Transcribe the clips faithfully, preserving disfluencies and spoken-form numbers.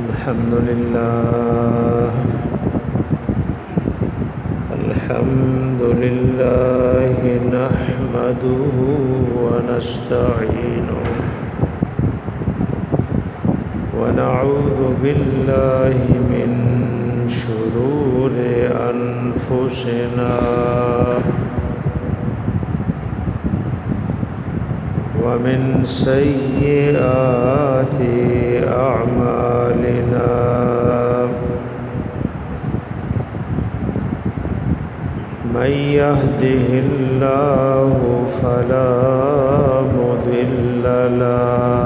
الحمد لله الحمد لله نحمده ونستعينه ونعوذ بالله من شرور أنفسنا ومن سيئات أعمالنا من يهده الله فلا مضل له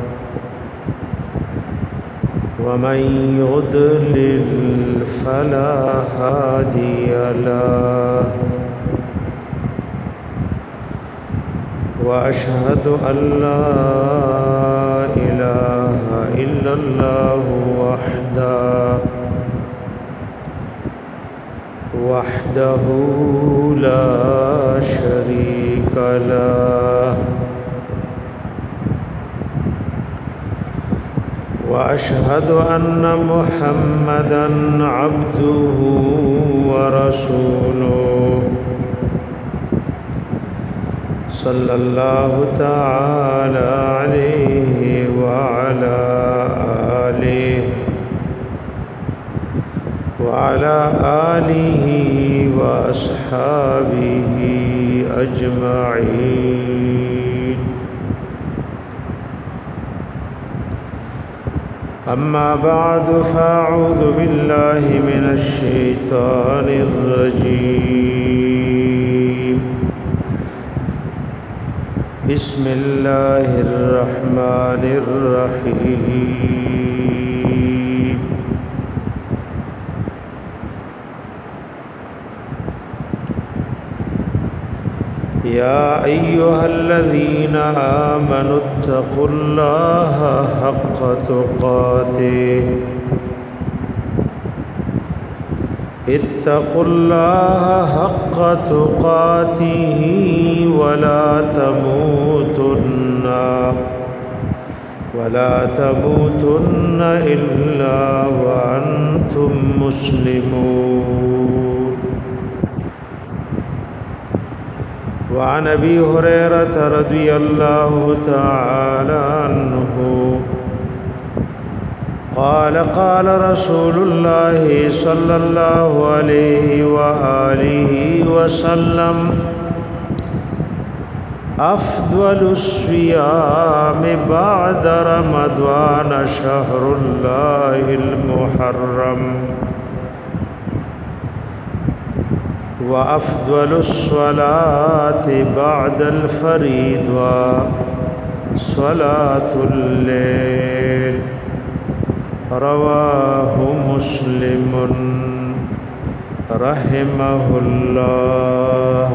ومن يضلل فلا هادي له وأشهد أن لا إله إلا الله وحده وحده لا شريك له وأشهد أن محمدًا عبده ورسوله صلى الله تعالى عليه وعلى آله وعلى آله وأصحابه أجمعين أما بعد فأعوذ بالله من الشيطان الرجيم بسم الله الرحمن الرحيم يا أيها الذين آمنوا اتقوا الله حق تقاته اتقوا الله حق تقاته ولا تموتن ولا تموتن إلا وأنتم مسلمون وعن أبي هريرة رضي الله تعالى عنه قال قال رسول الله صلى الله عليه وآله وسلم أفضل الصيام بعد رمضان شهر الله المحرم وأفضل الصلاة بعد الفريضة صلاة الليل رواه مسلم رحمه الله.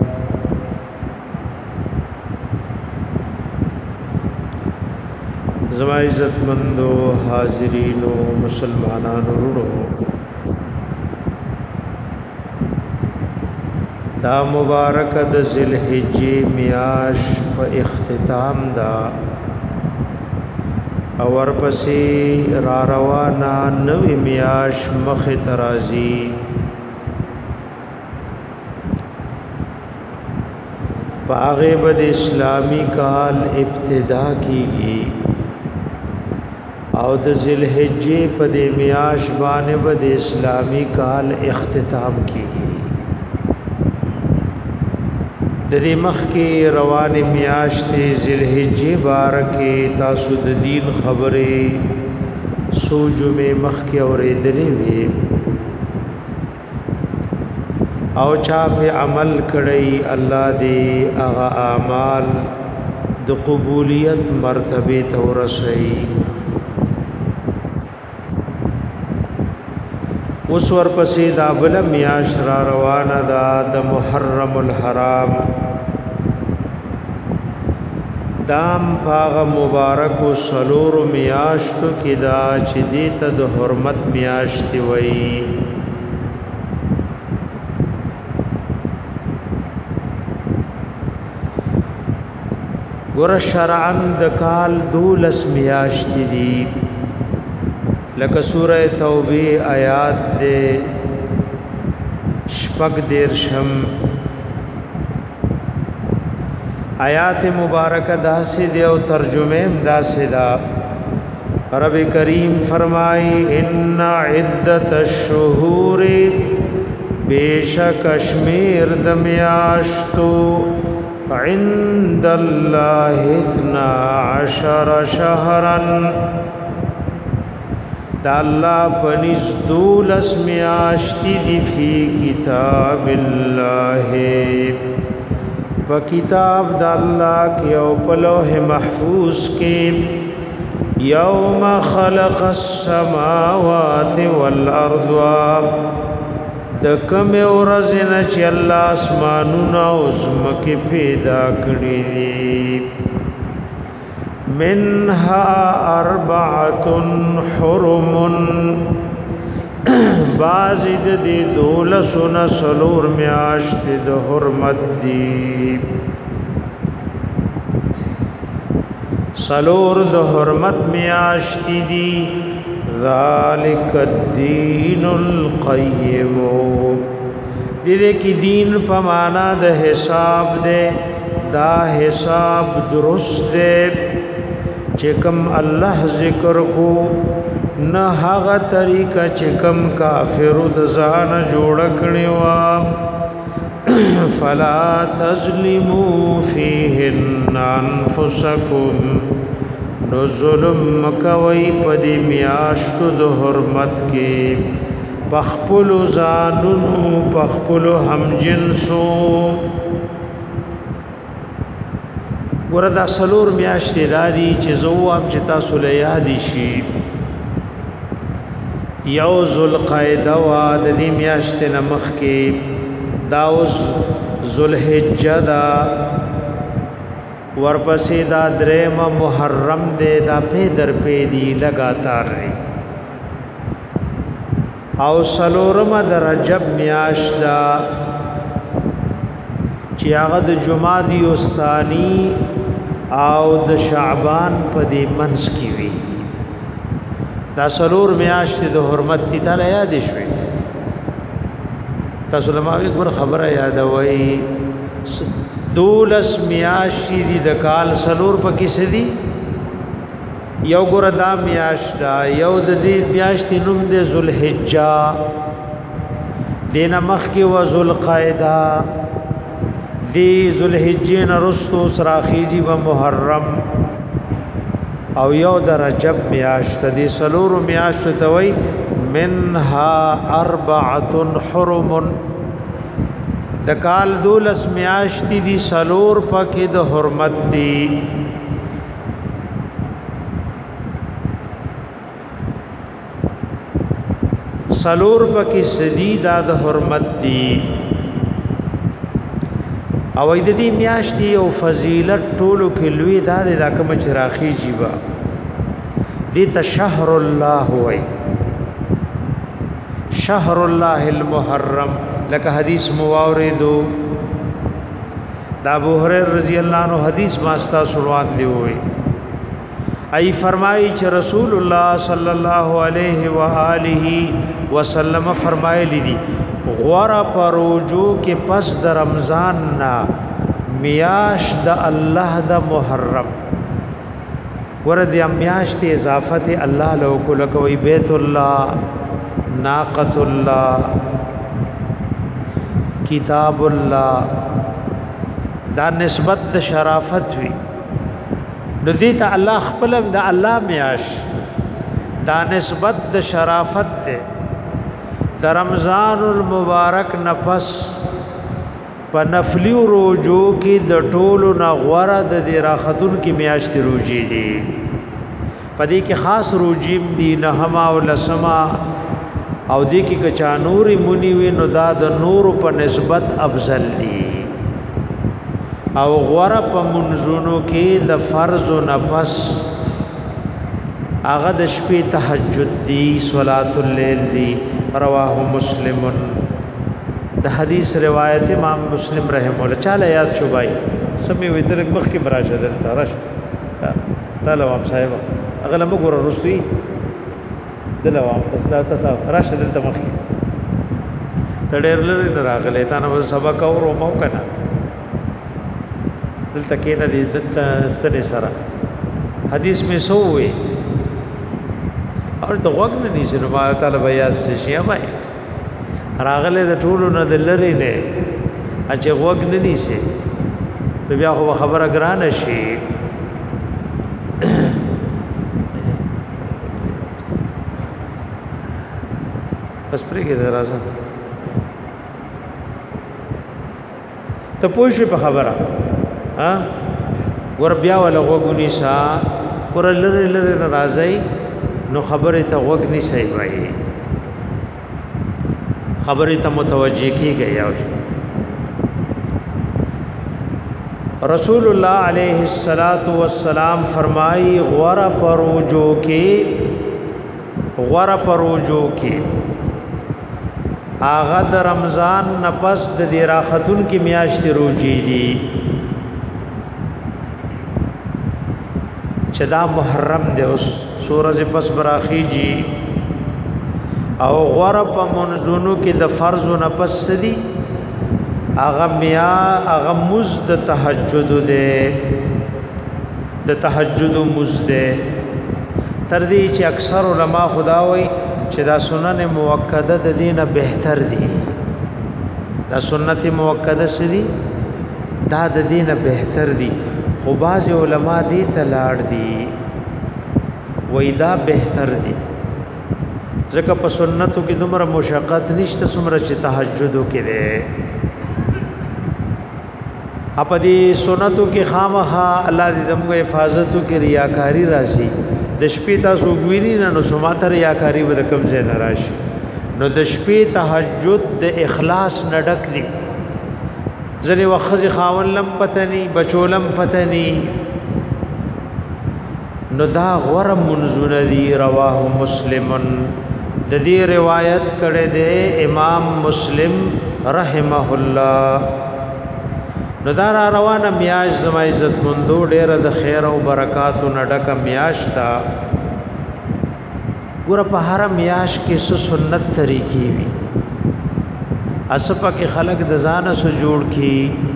زما عزت مندو حاضرینو مسلمانانو ورو دا مبارک د ذل حجې میاش په اختتام دا اور پسې را روانا نوې میاش مخ ترازی پاغه بد اسلامی کال ابتدا کیږي او د ذل حجې په دې میاش باندې بد اسلامی کال اختتام کیږي. د دې مخ کې روان میاشتې ذوالحجې بارکه تاسو د دین خبرې سوجو می مخ کې اورېدلې وي او چا په عمل کړی الله دې هغه اعمال د قبولیت مرتبه ته ورسوي. اوس ورپسې دا بل میاش را روانه ده د محرم الحرام دام پاغ مبارک و سلور میاشتو کی دا چی دیتا د حرمت میاشتی وئی. ګور شرعن د کال دولس میاشتې دي لکه سورہ توبه آیات دے شپږ دیرشم آیات مبارکه داسې دی او ترجمه هم داسې ده رب کریم فرمائی ان عدت الشهور بیشک اشمیر دمیاشتو عند الله اثنا عشر شهرا دا اللہ پنیز دولس میاشتی دی فی کتاب اللہ پا کتاب دا اللہ کی او پلوح محفوظ کی یوم خلق السماوات والارض دکم ورزن چی اللہ اسمانونا عظمک پیدا کری دی منها اربعة حرم بازد دی دولسن سلور میاشت دی حرمت دی سلور دی حرمت میاشت دی ذالک الدین القیم دی دی کی دین پمانا دی حساب دی دا حساب درست دی چکم اللہ ذکر کو نہ هغه طریقہ چکم کافر د ځان جوړ کړي وا فلا تظلموا فيهن انفسكم نو ظلم کوي پدې میاشتو د حرمت کې پخپل ځانونو پخپل هم جنسو وردا سلور میاشتې دادی چې زو ام چې تاسو له یاد شي یو ذوالقعده وا د دې میاشتې نمخ کې دا اوس ذوالحجه دا ورپسې دا درېم محرم دې دا په در په دی لگاتار دی او سلورم د رجب میاشت دا چې هغه د جمادی الثانی او د شعبان په دې منځ کې وی دا سلور میاشتې د حرمت دي تعالی یاد شوي تاسو لماوی ګور خبره یاد وای دولس میاشتې دي د کال سلور په کې سدي یو ګور دا میاشت دا یو د دې میاشتې نوم د ذوالحجه دینه مخ کې و ذوالقعده دی ذوالحجه نرستو سراخیجی و محرم او یو در رجب میاشت دی سلور میاشت توی منها اربعة حرم دکال دولس میاشت دی سلور پاکی د حرمت دی سلور پاکی سدی دا د حرمت دی او د دې میاشتې او فضیلت ټولو کې لوی دار د کوم چراخي جیبا دې ته شهر الله وای شهر الله المحرم لکه حدیث مواردو دا ابو هريره رضی الله عنه حدیث ماستا سروان دی وای ای فرمایي چې رسول الله صلی الله علیه و آله وسلم فرمایلی دي غورا پروجو کې پس د رمضان نا میاش د الله د محرم ورد میاش ته اضافت الله له کو لکوي بیت الله ناقۃ الله کتاب الله دا نسبت د شرافت وی نو دې ته الله خپل د الله میاش دا نسبت د شرافت ده د رمضان المبارک نفس په نفلی روزو کې د ټولو نغوره د دې راختون کې میاشت روزي دي په دې کې خاص روزیم دي نه هما او لسما او دې کې کچا نوري مونی وي نو دا د نور په نسبت افضل دي او غوره په منځونو کې د فرض او نفس هغه د شپې تهجد دي صلات الليل دي رواه مسلم د حدیث روایت امام مسلم رحم الله چاله یاد شو بھائی سمې وترک مخ کې براشه دلته راش تعالی وام صاحب اغله مګور رسوي دلوا تاسو تاسو راشه دلته مخکې تډیر لري نه راغلی تا نو سبق اورو مو کنه دلته کې نه دي دلته ستنې سره حدیث می سو وي اور ته وګ نه نشي نو الله تعالی بیا شي ما راغله د ټولو نه د لری نه اچ وګ نه نشي بیا خو خبره ګران شي بس پرېږه راځه ته پوه شې په خبره ها ور بیا ولا وګونی سا ور لری لری راځي نو خبره ته وګ نه شي وایي خبره ته متوجي کیږي یو رسول الله علیہ الصلات والسلام فرمائی غور پروجو کې غور پروجو کې آغا د رمضان نفس د دی راختون کی میاشت روجی دی چدا محرم دے اس سورج پس براخی جی او غرب منزونو کی د فرض نفس دی آغا میا آغا مزد تحجد دے د تحجد مزد دے تردی چی اکثر علماء خداوی چې دا سنن موکده د دینه بهتر دي دا سنت موکده سری دا د دینه بهتر دي خو باز علماء دي تلاړ دي وای دا بهتر دي ځکه په سنتو کې دومره مشقت نشته څومره چې تهجدو کې ده اپ دې سنتو کې خامخا الله دې زموږ حفاظتو کې ریاکاری راځي د شپې تاسو ګوینی نه نو سماته ریاکاری به کم ځای نه راشي نو د شپې تهجد د اخلاص نه ډک دي ځنې وخت خاون لم پتنی بچولم پتنی نو دا غره منزون دی رواه مسلمن د دې روایت کړه د امام مسلم رحمه الله نو دا روانه میاش زما عزت مندو ډېر د خیر او برکاتو نډک میاش تا ګور په هر میاش کې سنت طریقې وي اسپا کې خلق د ځان سره جوړ کی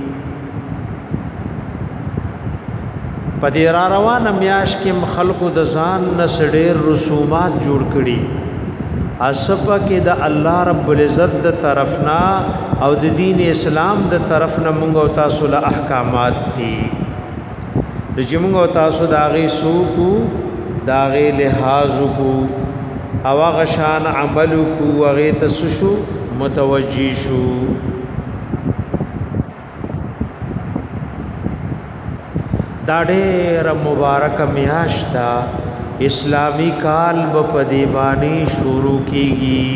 په دې را روانه میاش کې خلقو د ځان نس ډېر رسومات جوړ کړي اسپا کې د الله رب العزت د طرفنا او د دین اسلام د طرفنا موږ او تاسو له احکامات دي د چې موږ او تاسو د هغه سوکو د هغه لحاظ کو او هغه شان عمل کو هغه تسشو متوجی شو دا ډېر مبارک میاشتا اسلامی کال په دیوانی شروع کیږي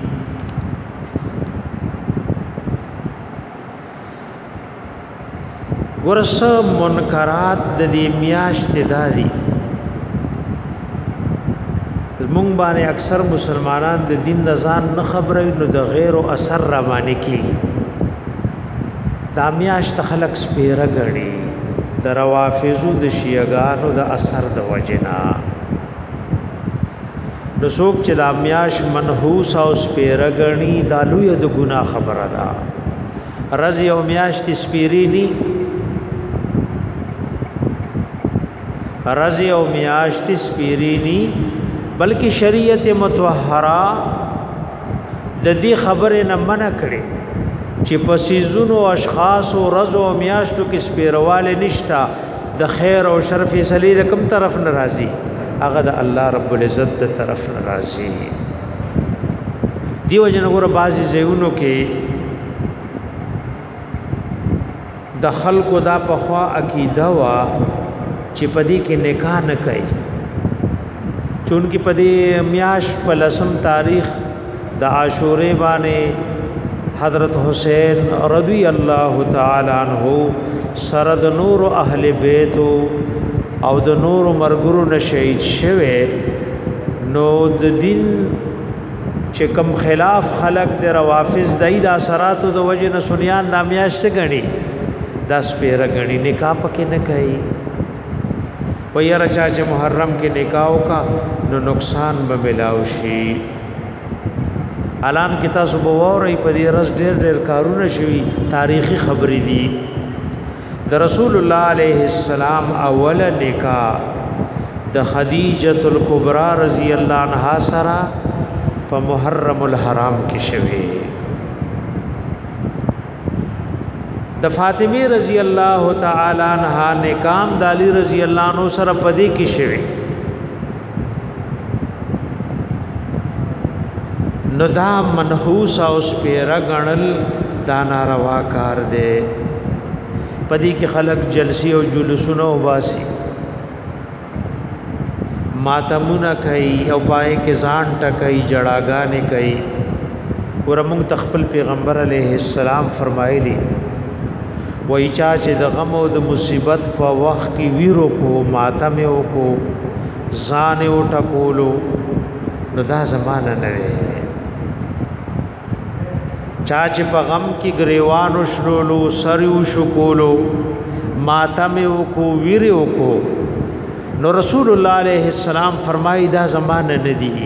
ورس منکرات د دې میاشت دادي زمونږ باندې اکثر مسلمانان د دین نزان نه خبرې نو د غیر او اثر را باندې کیږي دا میاشت خلق سپیره غړي د روافضو د شیعاګانو د اثر د وجنا نو څوک چې د میاش منحوس او سپیره غړي دا لوی د ګناه خبره ده رضی او میاش تی سپیرینی رضی او میاش تی سپیرینی بلکې شریعت متطهره د دې خبره نه منع کړي چې په سيزونو اشخاص او رضو او میاشتو کې سپیرواله نشتا د خیر او شر فیصله د کوم طرف ناراضي هغه د الله رب العزت د طرف ناراضي دیو جن وګوره بازي زيونو کې د خلکو دا په خوا عقیده وا چې پدې کې نکاح نه کوي چون کې پدې میاش په لسم تاریخ د عاشورې باندې حضرت حسین رضی الله تعالی عنہ سرد نور اهل بیت او د نور مرګرو نه شهید شوه نو د دین چې کوم خلاف خلق د روافض دای د اثرات د وجه نه سنیان نامیاش څخه غني داس پیر غني نکاح پکې نه کوي ویرا چا چې محرم کې نکاح کا نو نقصان به ملاو شي. الان کې تاسو به ووري په دې رس ډېر ډېر کارونه شوي تاریخي خبرې دي. د رسول الله علیه السلام اول نکاح د خدیجه الکبرى رضی الله عنها سره په محرم الحرام کې شوی. د فاطمه رضی الله تعالی عنها نکام د علی رضی الله عنه سره پدې کې شوی. نو دا منحوس او سپیره غنل دا ناروا کار دی. پدې کې خلق جلسی او جلوسونه وباسي ماتمونه کوي او پای کې ځان ټکای جړاګانې کوي. ورمون تخپل پیغمبر علیه السلام فرمایلی وای چا چې د غم او د مصیبت په وخت کې ویرو کو ماتم او کو ځان او ټکولو نو دا زمانہ نه دی. چا چې په غم کې گریوانو شلولو سریو شکولو ماتم او کو ویرو کو نو رسول الله علیه السلام فرمایي دا زمانہ نه دی.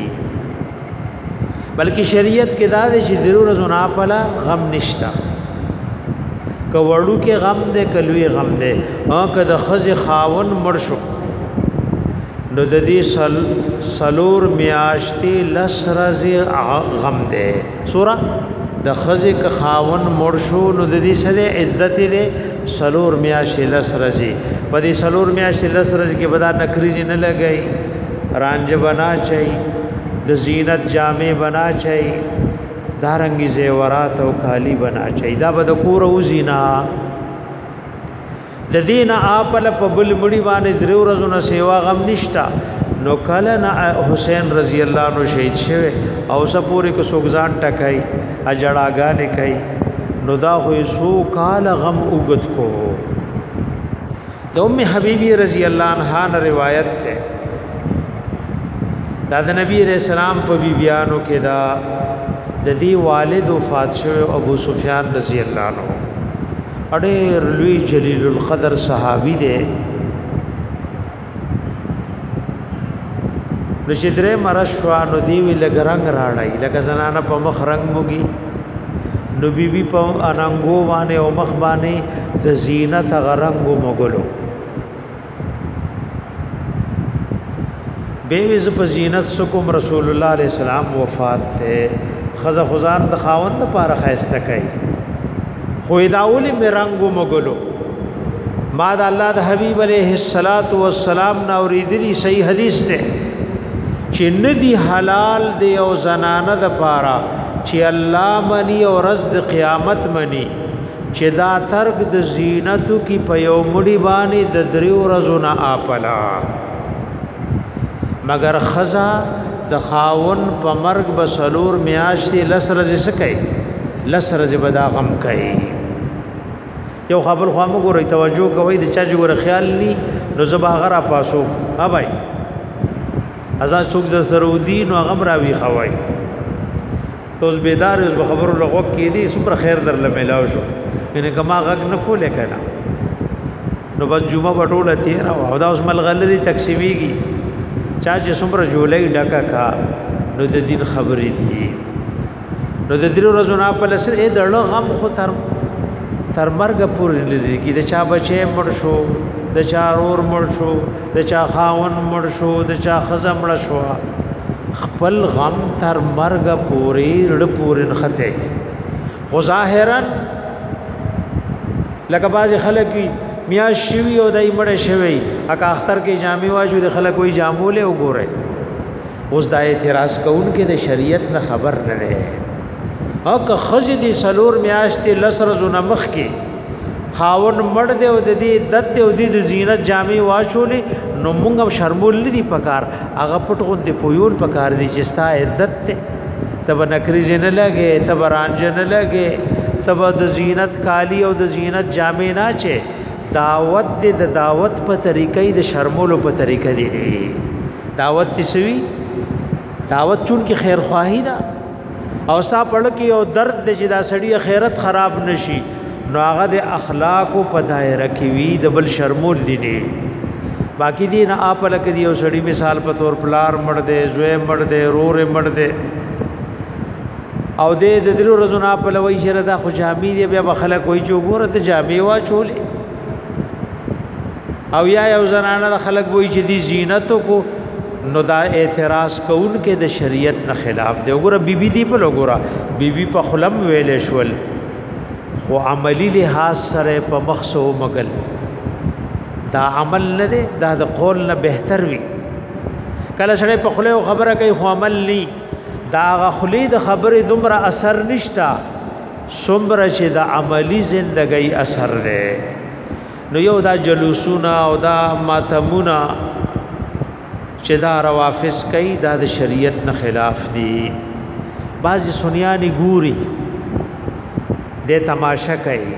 بلکې شریعت کې دا دی چې ضرور زنا پلا غم نشتا. که وړو کې غم دې کلوې غم دې ها که د خزې خاون مړ شو نو د دې سل سلور میاشتې لس ورځې غم دې سورہ د خزې که خاون مړ شو نو د دې سره عدت دې سلور میاشتې لس ورځې. په دې سلور میاشتې لس ورځې کې بدا نکریزي نه لګي رانج بنا چي د زینت جامې بنا چي دارنګي زیورات او کالی بنا چي دا بد کور او زینا د دین اپل په بل مړي باندې درو ورځې سیوا غم نشتا. نو کله نه حسین رضی الله عنه شهید شوه او سپوري کو سوګزان ټکای اجړاګانې کوي نو دا خو سو کال غم وګت کو. د ام حبیبی رضی الله عنها روایت ده دا د نبی رسول الله په بیبیانو کې دا د دې والد وفات شوی ابو سفیان رضی الله عنه اډېر لوی جلیل القدر صحابي دی. نو چې درې مرشوانو دی وی لګ رنگ راړای لکه زنانه په مخ رنگ موږي نو بیبي په اننګو باندې او مخ باندې د زینت غرنګو مغلو بیویز په زینت سکم رسول الله علیه السلام وفات ته خزا خزان د خاوند لپاره خاسته کوي خو داول می رنگو مغلو ما د الله د حبیب علیه الصلاۃ والسلام نا اوریدلی صحیح حدیث ته چې ندی حلال دی او زنانه د پاره چې الله منی او رز د قیامت منی چې دا ترک د زینتو کی په یو مړي باندې د دریو ورځو نه اپلا مگر خزا د خاون په مرګ بسلور میاشتې لسرز سکي لسرز بدا غم کوي. یو خبر خو موږ ورې توجه کوي د چا جوړ خیال ني نو زبا غره پاسو ها بھائی ازا څوک د سرودی نو غم راوي خوای توس بیدار اوس خبرو لغو کې دي سپر خیر در لملاو شو ان کما غږ نه کوله کړه نو بس جمعه بټوله تیر او دا اوس ملغلري تقسیمیږي چا چې سمره جولای ډکا کا نو د دین خبرې دي. نو د دې ورځو نه په لسر اې دړو غم خو تر تر مرګ پورې لري کې د چا بچي مړ شو د چا اور مړ شو د چا خاون مړ شو د چا خزه مړ شو خپل غم تر مرګ پورې رډ پورې خته خو ظاهرا لکه باز خلک میا شوی او دای مړ شوی اکا اختر کې جامع واجو د خلک وای جاموله وګوره اوس د اعتراض کون کې د شریعت نه خبر نه لري او که خزې دي سلور میاشتې لسر زونه مخ کې خاون مړ دی او د دې دت او د زینت جامع واچولې نو مونږ شرمول دي پکار هغه پټ غوندې پویول پکار دي چې ستا عدت ته تب نکریز نه لګي تب رانج نه لګي تب د زینت کالی او د زینت جامع نه چي دعوت دې د دعوت په طریقې د شرمولو په طریقې دی دعوت تسوي دعوت چون کې خیر خواهی دا او سا پړ کې او درد دې چې دا سړی خیرت خراب نشي نو هغه د اخلاق په دایره کې وی د بل شرمول دي نه باقی دی نه آپ لک دی او سړی مثال په تور پلار مړ دے زوی مړ دے رور مړ دے او دې د دلو رزنا په لوي شره دا خو جامې دی بیا خلک وای چې وګوره ته جامې وا چولې او یا یو زنانه د خلک وای چې دی زینت کو نو دا اعتراض کون کې د شریعت نه خلاف دی وګوره بیبي دی په وګوره بیبي په خلم ویلې شول خو عملی لحاظ سره په مخسو مګل دا عمل نه دی دا د قول نه بهتر وي کله سره په خله خبره کوي خو عمل ني دا غخلی د خبرې دومره اثر نشتا څومره چې د عملی زندګۍ اثر دی نو یو دا جلوسونه او دا ماتمونه چې دا روافض کوي دا د شریعت نه خلاف دي بعضی سنیانی ګوري د تماشا کوي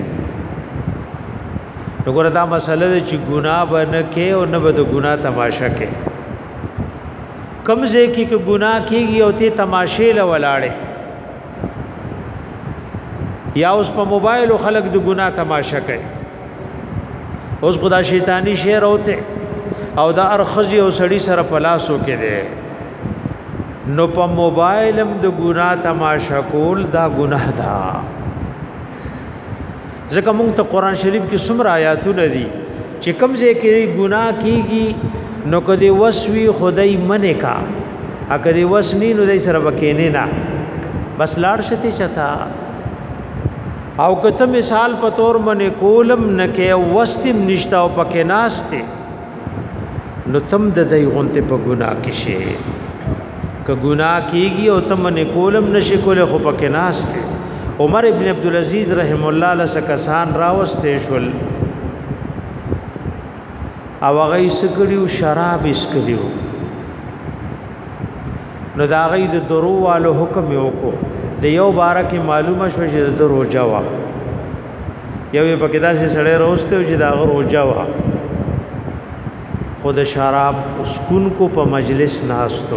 وګوره دا مسله چې ګناه به نه کې او نه به د ګناه تماشا کوي کم ځای کې چې ګناه کېږي او ته تماشې له ولاړې یا اوس په موبایل خلک د ګناه تماشا کوي اوس خدا شیطانی شعر ہوتے او دا ارخزی او سړی سره پلاسو کې دی نو په موبایلم د ګناه تماشا کول دا ګناه ده ځکه موږ ته قران شریف کې څومره آیاتونه دي چې کوم ځای کې ګناه کیږي نو کدی وسوي خدای منه کا ا کدی وسنی نو دای سره وکینه نه بس لاړ شته چتا او کته مثال په تور منه کولم نه کې وستم نشتا او پکې ناشته نو تم د دای غونته په ګناه کې شي ک ګناه کیږي او تم نه کولم نشي کوله خو پکې ناشته عمر ابن عبد العزيز رحم الله له سکسان راوسته شول او هغه سکړیو شراب اسکړیو نو دا غي د درو والو حکم یو کو د یو بارکه معلومه شو چې د روزه وا یو په کدا سي سړی روسته چې دا روزه وا خود شراب سکون کو په مجلس ناستو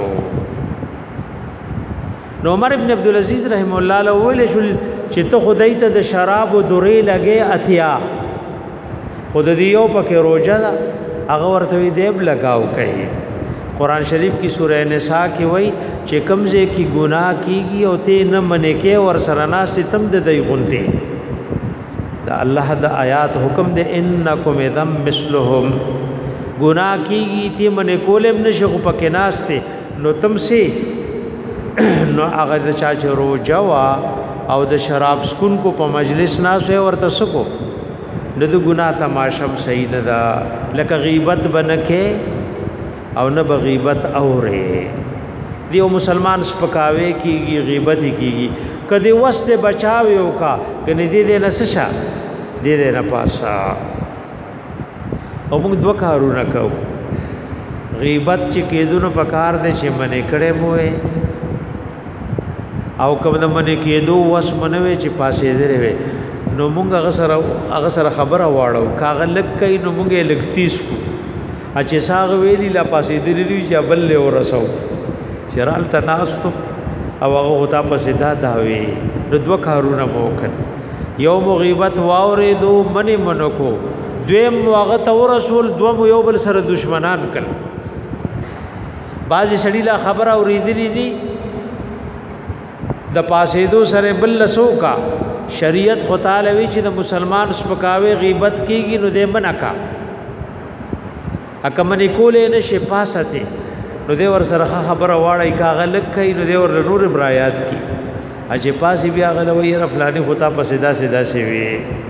نو عمر ابن عبد العزيز رحم الله له ویل شو چې ته خدای ته د شراب او درې لګي اتیا خود دیو پکې روزه دا هغه ورته دیب لگاو کوي قران شریف کی سورہ نساء کې وای چې کمزه کی گناہ کیږي او ته نه منې کې ور سره نه ستم د دی غونته دا الله د آیات حکم دې انکم ذم مثلهم گناہ کیږي ته منې کولم نشو پکې ناشته نو تم سي نو هغه د چا چرو جوا او د شراب سکون کو په مجلس ناسه ورته سکو د ګناه تماشم صحیح نه دا لکه غیبت بنکه او نه بغیبت اوره دیو مسلمان سپکاوي کیږي غیبت کیږي کدی وسته بچاوي او کا کني دې دې نسشا دې دې نه پاسا او موږ دوه کارونه کوو غیبت چې کېدونو پکار دې چې منې کړه موه او کوم د منې کېدو وس منوي چې پاسې دې وي نو مونږ هغه سره هغه سره خبره واړو کاغه لګ کین نو مونږه لګتیس کو اچې ساغ ویلی لا پاسې درلی چې بل له ورسو شرال تناستو او هغه هتا پسې دا داوي نو دوه کارونه موکل یو مغیبت واورې دو منی منو کو دویم هغه تو رسول دوم یو بل سره دشمنان کړ بعضی سړی لا خبره اوریدلی ني د پاسې دو سره بل لسو کا شریعت خو تعالی وی چې د مسلمان سپکاوي غیبت کیږي نو دې منکا اکمنې کولې نشي پاسته نو دې ور سره خبره واړی کاغه لک کین نو دې ور نور برایات کی اجه پاسې بیا غلوی رفلانی خطا پسې دا سدا سی وی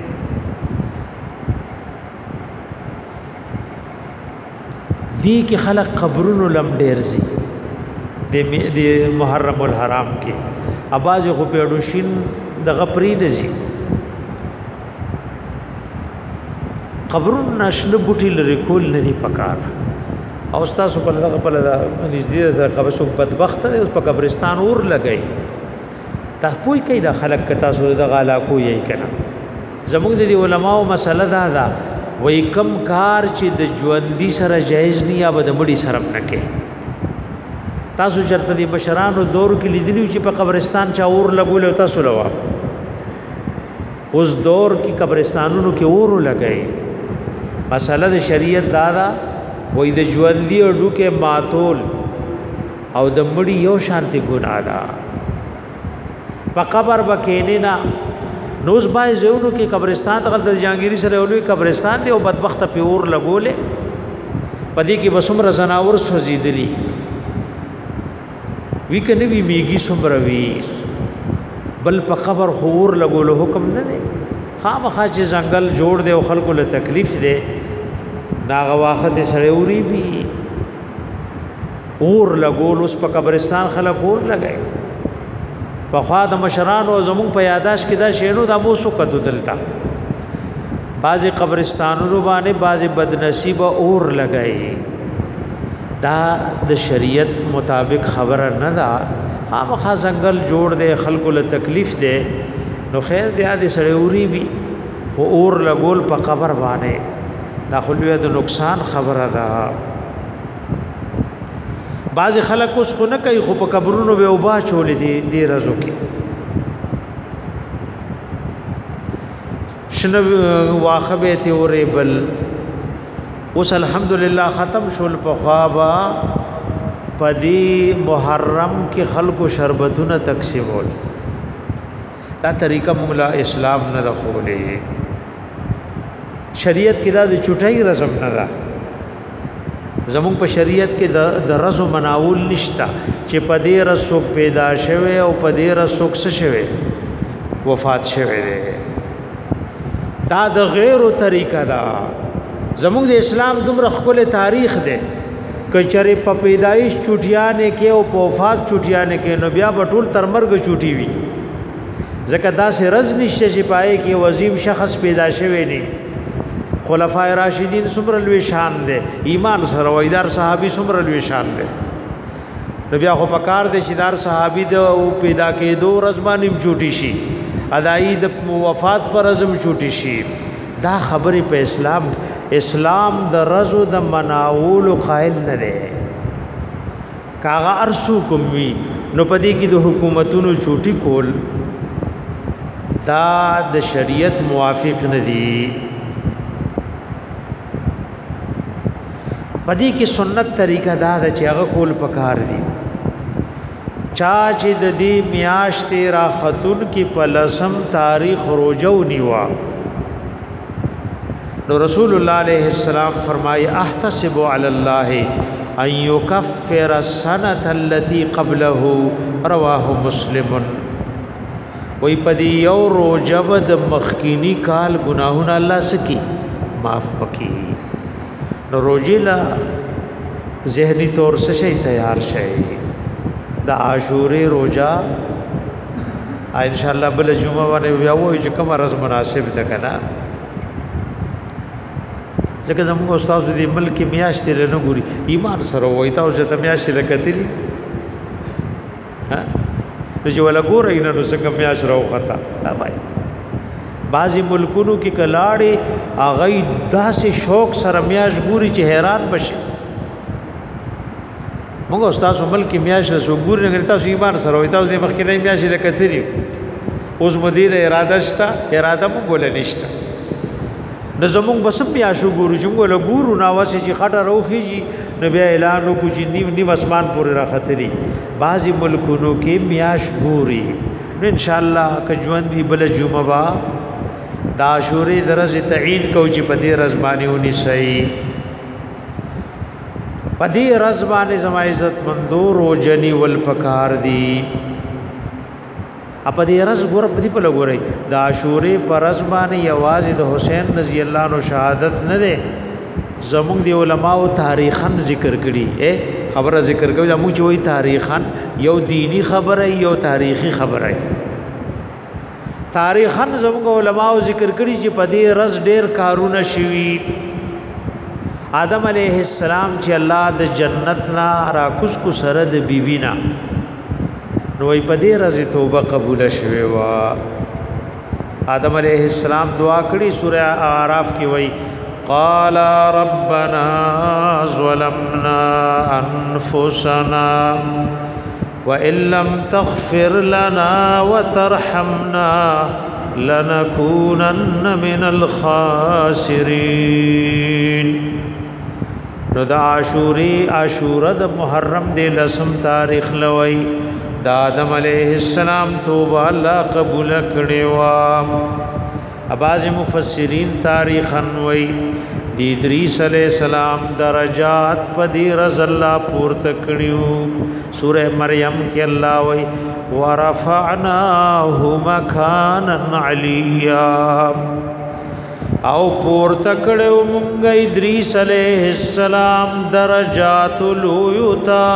دی کی خلق قبرونو لم ډیر زی د محرم الحرام کې اباز خو پیړو شین د غپری نزي قبرون نشله بوټي لري کول نه دی پکار او استاد په دغه په نږدې سره قبر شو بدبخت دی اوس په قبرستان اور لګي تاسو پوي کوي د خلک کتا سو د غالا کو یې کنه زموږ د علماو مسله دا ده وای کم کار چې د ژوندۍ سره جایز نه یا د مړي سره نه کې تاسو چرته د بشرانو دور کې لیدلی چې په قبرستان چا اور لګول او تاسو لوا اوس دور کې قبرستانونو کې اور لګای مسله د شریعت دا دا وای د ژوندۍ اډو کې ماتول او د مړي یو شانتي ګناه ده په قبر بکینه نه نوز بای زونو کې قبرستان ته د جانګيري سره ولوي قبرستان دی او بدبخت په اور لګولې پدې کې بسمره زناور سوځیدلی وی کنه وی میږي سمره وی بل په قبر خور لګولو حکم نه دی خامخا چې ځنګل جوړ دی او خلکو له تکلیف دی ناغه واخت سره اوري بي اور لګول اوس په قبرستان خلک اور لګای په خوا د مشران او زمون په یاداش کې دا شینو د ابو سقط دلتا بعضی قبرستانونو باندې بعضی بدنصیب اور لګای دا د شریعت مطابق خبره نه ده خامخا ځنګل جوړ دی خلکو له تکلیف دی نو خیر دی د سره اوري بي او اور لګول په قبر باندې دا خلوی د نقصان خبره ده بعض خلک اوس خو نه کوي خو په قبرونو به وبا چولې دي دی رزو کې شنو واخبه ته اورې بل اوس الحمدلله ختم شول په خوابا پدی محرم کې خلکو شربتونه تقسیمول دا طریقه مولا اسلام نه دخولې شریعت کې دا د چټای رسم نه ده زمون په شریعت کې د رزو مناول نشتا چې په دې رسو پیدا شوه او په دې رسو څه شوه وفات شوه دا د غیرو طریقه ده زمون د اسلام دومره خپل تاریخ ده کچره په پیدایش چټیانه کې او په وفات چټیانه کې نو بیا بټول تر مرګ چټي وي ځکه دا سه رز نشته چې پای کې وظیم شخص پیدا شوه نه خلفای راشدین سمر لوی شان دے ایمان سره ویدار صحابی سمر لوی شان دے نو بیا خو پکار دے چې دار صحابی د پیدا کېدو رزمانیم چوټی شي ادائی د وفات پر ازم چوټی شي دا خبره په اسلام اسلام د رزو د مناول قائل نه دی کاغه ارسو کوم وی نو پدې کې د حکومتونو چوټی کول دا د شریعت موافق نه دی پدې کې سنت طریقہ دا د چې هغه کول پکار دي چا چې د دې میاشتې را خاتون کې پلسم تاریخ روزو نیوا نو رسول الله علیه السلام فرمایي احتسب علی الله ان یکفر السنه التي قبله رواه مسلم وی پدې یو روزب د مخکینی کال گناهونه الله سکی معاف وکي نو روزیلا ذهنی طور سے شي تیار شي د عاشورې روزا ان شاء الله بل جمعه باندې بیا وایي چې کوم ورځ مناسب ده کنه ځکه زموږ استاد دې ملک میاشتې له ګوري ایمان سره وایي تاسو ته میاشتې لکتلی ها نو چې ولا ګورې نه نو څنګه میاش راو خطا بای بعضی ملکونو کې کلاړې اغه داسې شوق سره میاش ګوري چې حیران بشي موږ استاد ملک میاش سره ګوري نه تاسو ایمان سره وایي تاسو دې مخکې نه میاش لکتلی اوس مدیر اراده شته اراده مو ګول نشته نو زمونږ بس بیا شو ګورو چې موږ له ګورو ناواسي چې خټه روخيږي نو بیا اعلان وکړو چې نیم نیم اسمان پورې راختري بعضی ملکونو کې میاش ګوري نو ان شاء الله کجوند دی بل جمعه با دا شوري درجه تعین کو چې په دې رزبانی ونی صحیح په دې رزبانی زما عزت مندور او جنی ول پکار دی اپ دې رز ګور په دې په لګوري دا عاشورې پر رز باندې یوازې د حسین رضی الله عنه شهادت نه ده زموږ دی علماء تاریخن ذکر کړي اے خبره ذکر کوي دا موږ وایي تاریخن یو دینی خبره یو تاریخی خبره تاریخن زموږ علماء ذکر کړي چې په دې رز ډېر کارونه شوي آدم علیه السلام چې الله د جنت نا را کوس کو سره د بیبینا نو ای پدې رضی توبه قبول شوه وا آدم علیہ السلام دعا کړي سورہ اعراف کې وای قال ربنا ظلمنا انفسنا وان لم تغفر لنا وترحمنا لنكونن من الخاسرين نو د عاشوری عاشوره د محرم دی لسم تاریخ لوي د آدم علیه السلام توبه الله قبول کړي وا اباظ مفسرین تاریخن وی د ادریس علیہ السلام درجات پدی رض الله پورته کړیو سوره مریم کې الله وی ورفعناه مکانا علیا او پورته کړو مونږ ادریس علیہ السلام درجات لویتا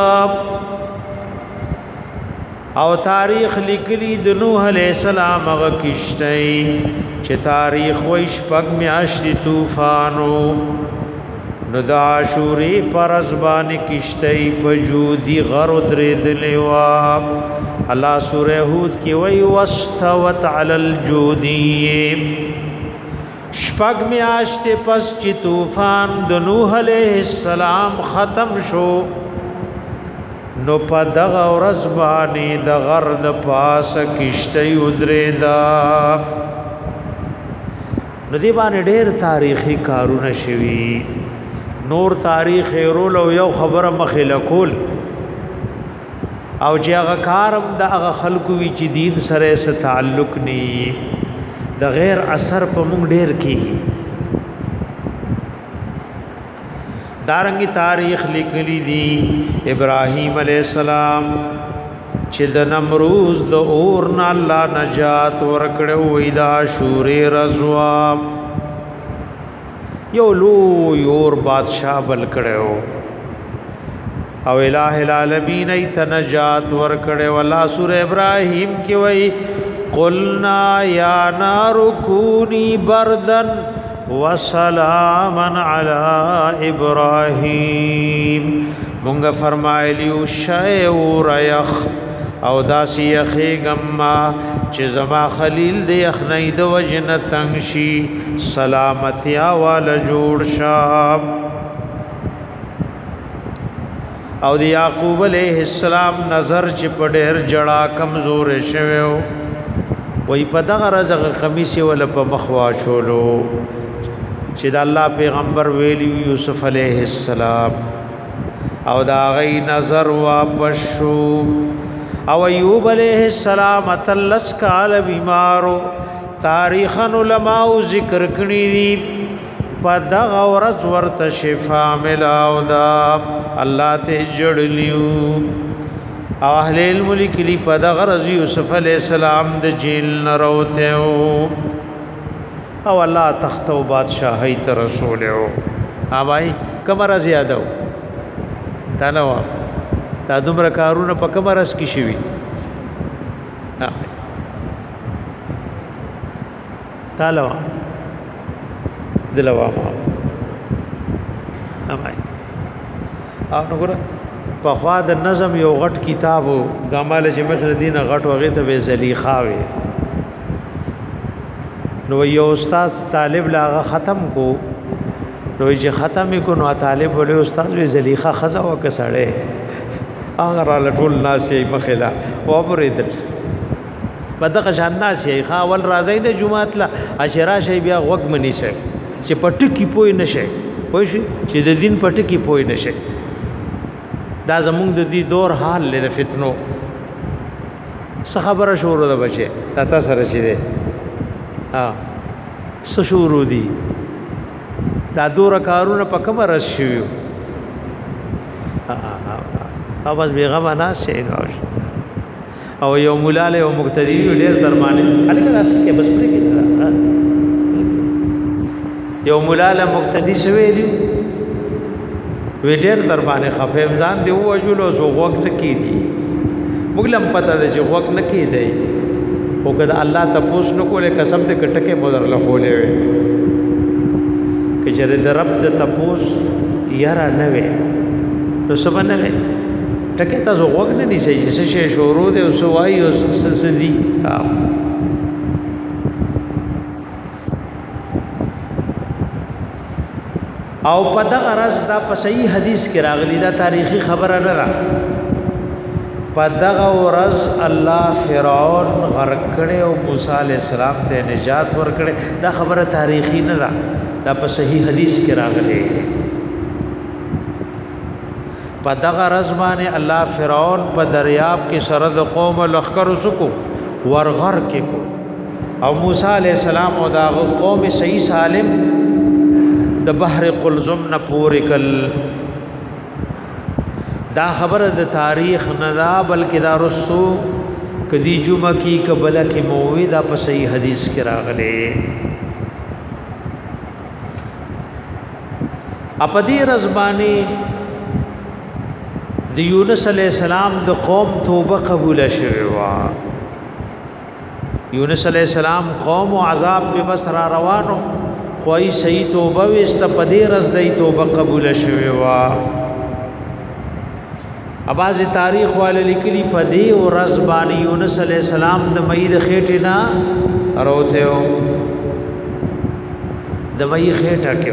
او تاریخ لیکلی د نوح علیہ السلام هغه کشتۍ چې تاریخ ویش پک میاشت طوفانو نو د عاشوري پر ازبان کشتۍ په جودي غر درېدلې وا الله سوره هود کې وی واستوت علی الجودی شپږ میاشت پس چې طوفان د نوح علیہ السلام ختم شو نو په دغه ورځ باندې د غر د پاسه کشته ودرېدا نو دی باندې ډېر تاریخي کارونه شوي نور تاریخ رول او یو خبره مخې لکول او چې هغه کارم د هغه خلکو وی چې دین سره څه تعلق ني د غیر اثر په مونږ ډېر کیږي دارنګي تاریخ لیکلی دی ابراهیم علیہ السلام چې د نمروز د اور نه الله نجات ورکړو وې دا شورې رضوا یو لو یور بادشاہ بل کړو او الہ العالمین ایت نجات ورکړو الله سورہ ابراهیم کې وې قلنا یا نار کونی بردن وسلاما علی ابراهیم مونږ فرمایلیو شای اور یخ او داسی یخی گما چې زما خلیل دی یخنی د وجنه تنگشي سلامتیا والا جوړ شاب او د یعقوب علیہ السلام نظر چې په ډېر جړه کمزور شوو وای په دغه رزق قمیص ول په مخوا چولو چې د الله پیغمبر ویلی یوسف علیہ السلام او دا غي نظر واپس شو او ایوب علیہ السلام تلس کال بیمارو تاریخن علماء ذکر کړی دي په دغه ورځ ورته شفا ملاو دا الله ته جوړلیو او اهل الملک لی په دغه ورځ یوسف علیہ السلام د جیل نه راوته او الله تخت او بادشاہی ته رسول او اوای کمر زیادو تعالی وا تا دومره کارونه په کمرس کې شي تعالی وا دلوا ما اوای او وګوره په خوا د نظم یو غټ کتابو د مال جمع دینه غټ وغه ته زلیخا وي نو یو استاد طالب لاغه ختم کو نو چې ختم کو نو طالب ولې استاد وی زلیخا خزا وکسړې هغه را لټول ناس یې مخلا و بریدل بدغه جان ناس یې خاول راځي د جمعات لا اشرا شی بیا وګ منی سه چې پټ کی پوي نشه پوي چې د دین پټ کی پوي نشه دا زمونږ د دې دور حال له فتنو څه خبره شروع ده بچي تا سره چي دي ها څه شروع دي دا دور کارونه په کومه رس شوی او بس بیغه بنا شي او یو مولاله او مقتدی ډیر درمانه الګا داس کې بس پرې کې یو مولاله مقتدی سویلی وی ډیر دربانه خفیم ځان دی وجلو زو وخت کی دي مګلم پته ده چې وخت نه کی دی او کله الله تپوس نو کوله قسم دې کټکه بدر لخولې وي چې د رب د تپوس یاره نه وي نو سبا نه وي ټکه تاسو وخت نه نشي چې شي شروع دی او سو وایي او سدي او په دغه راز دا په صحیح حدیث کې راغلی دا تاریخي خبره نه ده په دغه ورځ الله فرعون غرق کړي او موسی عليه السلام ته نجات ورکړي دا خبره تاریخي نه ده دا په صحیح حدیث کې راغلی په دغه رزمانه الله فرعون په دریاب کې سره د قوم لخر وسکو ورغر کې کو او موسی علی السلام او دا قوم صحیح سالم د بحر قلزم نه پورې کل. دا خبره د تاریخ نه دا بلکې دا رسو کدی جمعه کی قبله کې موعده په صحیح حدیث کې راغله. اپدی رزبانی د یونس علی السلام د قوم توبه قبول شوه وا. یونس علیہ السلام قوم و عذاب په بس را روانو خوای صحیح توبه وست پدې رز دی توبه قبول شوه وا. اباظ تاریخ والے لیکلی پدې او رز باندې یونس علیہ السلام د مې د خېټه نه راوته او د مې خېټه کې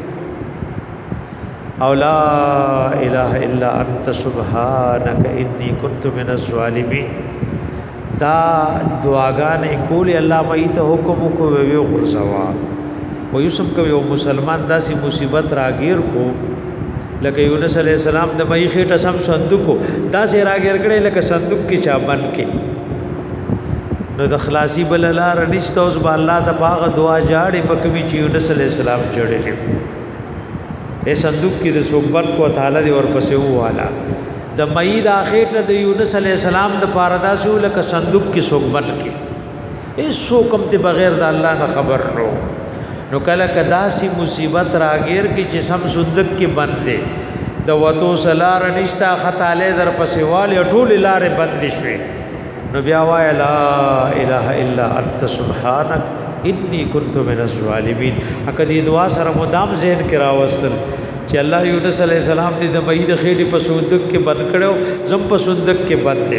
او لا اله الا انت سبحانك انی كنت من الظالمین. دا دعاګانې کولې الله مې ته حکم کو ویو غرزوا و یوسف کو یو مسلمان داسې مصیبت راګیر کو لکه یونس علی السلام د مې خېټه سم صندوق داسې راګیر کړي لکه صندوق کې چا بن کې نو د خلاصي بل لار نشته. اوس به الله ته پاغه دعا جاړي پکوي چې یونس علی السلام جوړې اے صندوق کې د سوبن کو تعالی دی ورپسې والا د مې د اخیټه د یونس علی السلام د پاردا سو لکه صندوق کې سوبن کې ایس سو کم ته بغیر د الله نه خبر نو نو کله کداسي مصیبت راګیر کې چې سم صندوق کې بندې د وتو سلار نشتا خطاله در پسې والي ټول لارې بند شوي نو بیا وای لا اله الا انت سبحانك انی کنت من الظالمین. اکدی دعا سره مدام ذهن کې راوستل چې الله یونس علی السلام دې د مې د خېټې په صندوق کې بند کړو زم په صندوق کې بند دې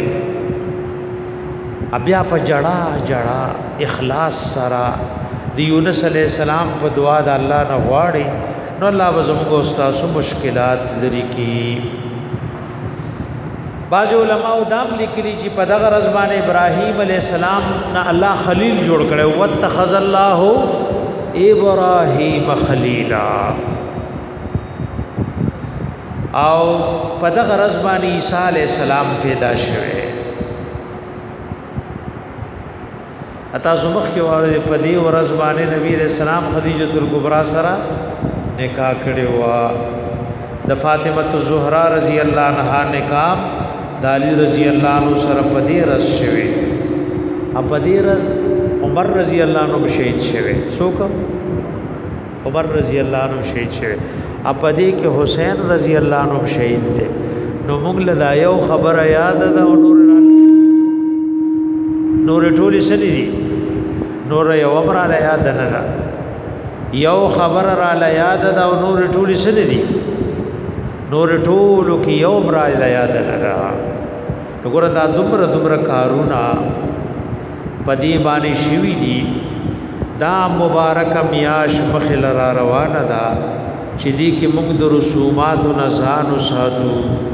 بیا په جړه جړه اخلاص سره د یونس علی السلام په دعا د الله نه غواړي نو الله به زموږ استاد مشکلات لري کی. بعض علماء دام لیکلي چې په دغه رزبان ابراهیم علی السلام نه الله خلیل جوړ کړو واتخذ الله ابراهیم خلیلا او په دغه رزبان عیسی علی السلام پیدا شوه. اتا زمخ کې واره په دې ورځ باندې نبی رسول الله خدیجه الکبرى سره نکاح کړي وا. د فاطمه الزهرا رضی الله عنها نکاح د علی رضی الله عنه سره په دې ورځ شوه. په دې ورځ عمر رضی الله عنه شهید شوه. څوک؟ عمر رضی الله عنه شهید شوه. په دې کې حسین رضی الله عنه شهید دي. نو موږ له یو خبره یاد ده او نور نور ټولې سړي دي نور یو امر علی یاد نه ده یو خبر را ل یاد ده او نور ټولې سړي دي نور ټولو کې یو امر علی یاد نه ده. وګوره دا دومره دومره کارونه پدی باندې شوي دي. دا مبارک میاش مخل را روانه ده چې دې کې موږ د رسومات او نزان ساتو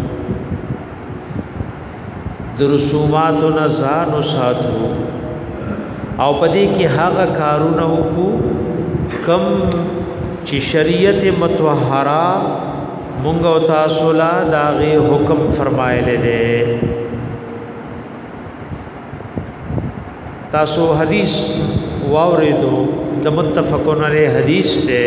د رسومات او نزان ساتو او پدې کې هغه کارونه وکړو کم چې شریعت متطهره مونږ او تاسو لا داغه حکم فرمایلی دی. تاسو حدیث واوریدو د متفقون علیه حدیث ته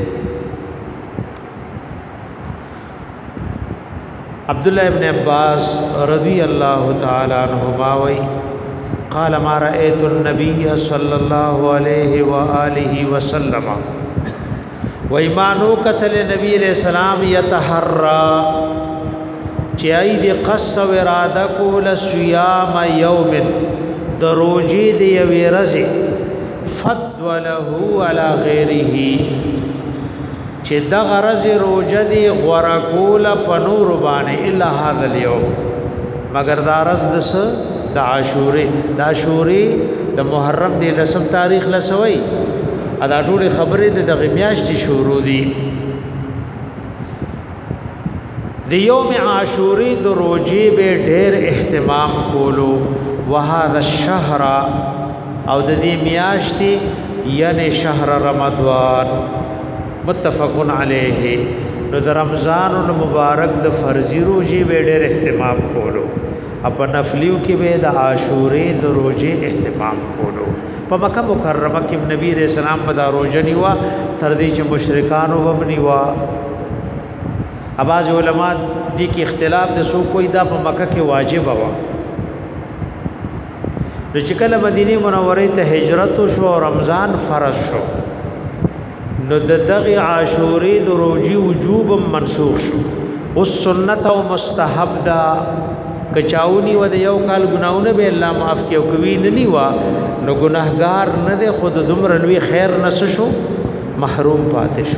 عبداللہ ابن عباس رضی اللہ تعالی عنہما وی قال ما رأيت النبي صلى الله عليه وآله وسلم وإيمانو قتل نبی علیہ السلام يتحرى چاہی دی قص و ارادہ کول سیام یوم دروجی دی ویرزی فضله على غیره چې د غرض روزه دی غورا کول په نور باندې الا هذا اليوم مگر دا رز دس د عاشورې د عاشورې د محرم دی رسم تاریخ لسوي ادا ټول خبرې د غمیاشتي شروع دي. د یوم عاشورې د روزه به ډېر اهتمام کولو وهذا الشهر او د دې میاشتي یعنی شهر رمضان متفقن علیه نو د رمضان المبارک د فرضی روزي به ډېر اهتمام کولو په نفلیو کې به د عاشورې د روزي اهتمام کولو په مکه مکرمه کې نبی رسول الله په دا روزه نیوا تر دې چې مشرکانو وبني وا اباظ علماء دي کې اختلاف د سو کوئی دا په مکه کې واجب وا د چې کله مدینه منوره ته هجرت شو رمضان فرض شو نو د دغه عاشورې د روزي وجوب منسوخ شو او سنت او مستحب دا کچاونی و د یو کال ګناونه به الله معاف کوي او کوي نه نیوا نو ګناهګار نه ده خود دومره لوی خیر نس شو محروم پاتې شو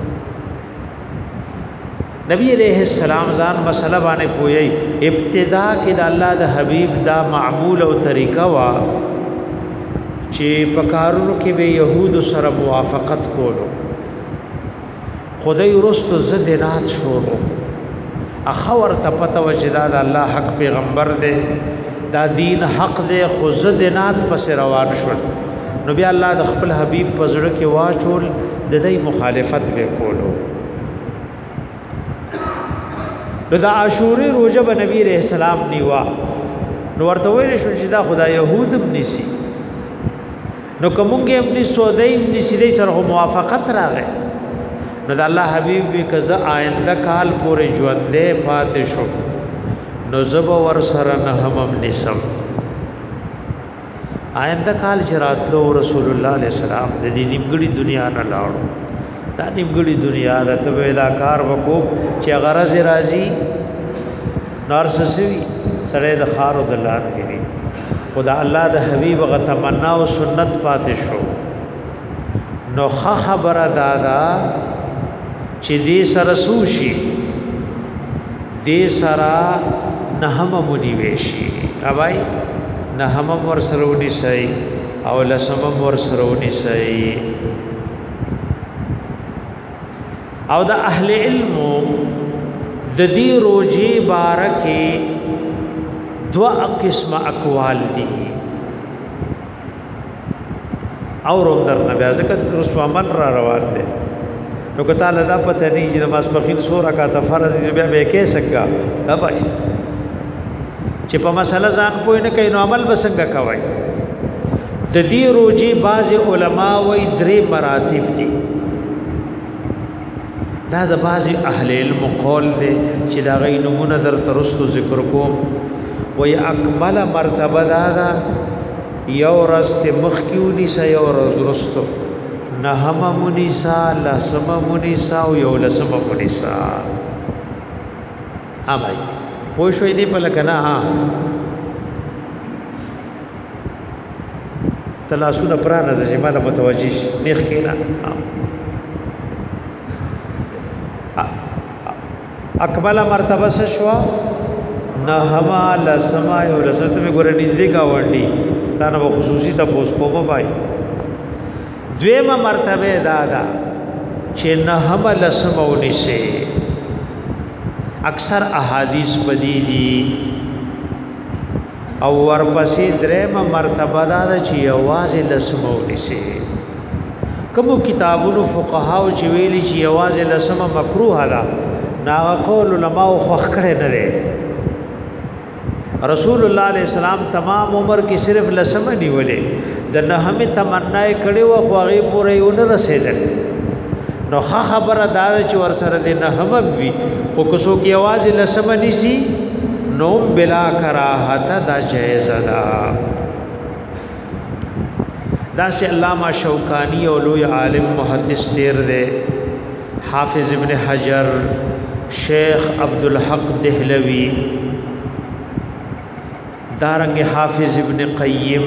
نبی علیہ السلام ځان مسله باندې پوي ابتدا کې د الله د حبیب دا معمول او طریقه وا چې په کارونو کې به يهود سره موافقت کولو خدای ورستو زدنات شروع اخور ته پته وجدا د الله حق پیغمبر دی دا دین حق دی خو زدنات پس روان شول نو بیا الله د خپل حبیب په زړه کې واچول د دې مخالفت به کولو نو د عاشورې روزه به نبی رسول سلام نیوا نو ورته ویل شو چې دا خدای يهود بنسي نو کومګه ابن سودایم نشي سره موافقت راغی نو د الله حبیب وی کزه آینده کال پورې ژوندې پاتې شو نو زب ور سره نه هم نسم آینده کال چراتلو رسول الله علیه السلام د دې نیمګړي دنیا نه لاړو دا نیمګړي دنیا د تبعیدا کار وکړو چې غرض راځي نارسسوي سره د خارو د لار کې خدا الله د حبیب غ تمنا او سنت پاتې شو نو خبره دادا چې دې سره سوشي دې سره نهم مونی وشي اوای نهم ور سره ونی سي او لسم ور سره ونی سي او د اهل علم د دې روزي بارکه دوا قسم اقوال دي او روم در نبی ازکت رسو عمل را روان دي نو که تعالی دا پته نه چې نماز پخین سو رکعات فرض دی بیا به کې څنګه کبا چې په مسله ځان پوی نه کین عمل بسنګ کوي د دې روزي بعض علما وای درې مراتب دي دا د بعض اهل علم قول دي چې دا غي نمونه در ترستو ذکر کوم وی اکمل مرتبه دادا یو رست مخکیونی سا یو رز رستو نهم منیسا لسم منیسا و یو لسم منیسا ہاں بھائی پوشوئی دی پلکنا ہاں تلاسون پرانا زجی مالا متوجیش نیخ کینا اکمل مرتبه سشوا نهما لسما یو لسمت میں گورے نزدی کا ونڈی تانا با خصوصی تا پوس کو بائی دویمہ مرتبه دادا چه نهما لسما ونسے اکثر احادیث بدی دی او ورپسی درم مرتبه دادا چه یواز لسما ونسے کمو کتابونو فقهاو چه ویلی چه یواز لسما مکروح دا ناغا قول علماء خوخ کرے ندے رسول الله علیہ السلام تمام عمر کی صرف لسم نیولې د نهمه تمنای کړي او هغه پورې ونه رسیدل نو خبره دا چې ور سره د نهمه وی خو کوڅو کې आवाज لسم نسی نو بلا کراهت دا جایز ده دا سه علامہ شوکانی او لوی عالم محدث تیر دے حافظ ابن حجر شیخ عبدالحق دہلوی دارنگ حافظ ابن قیم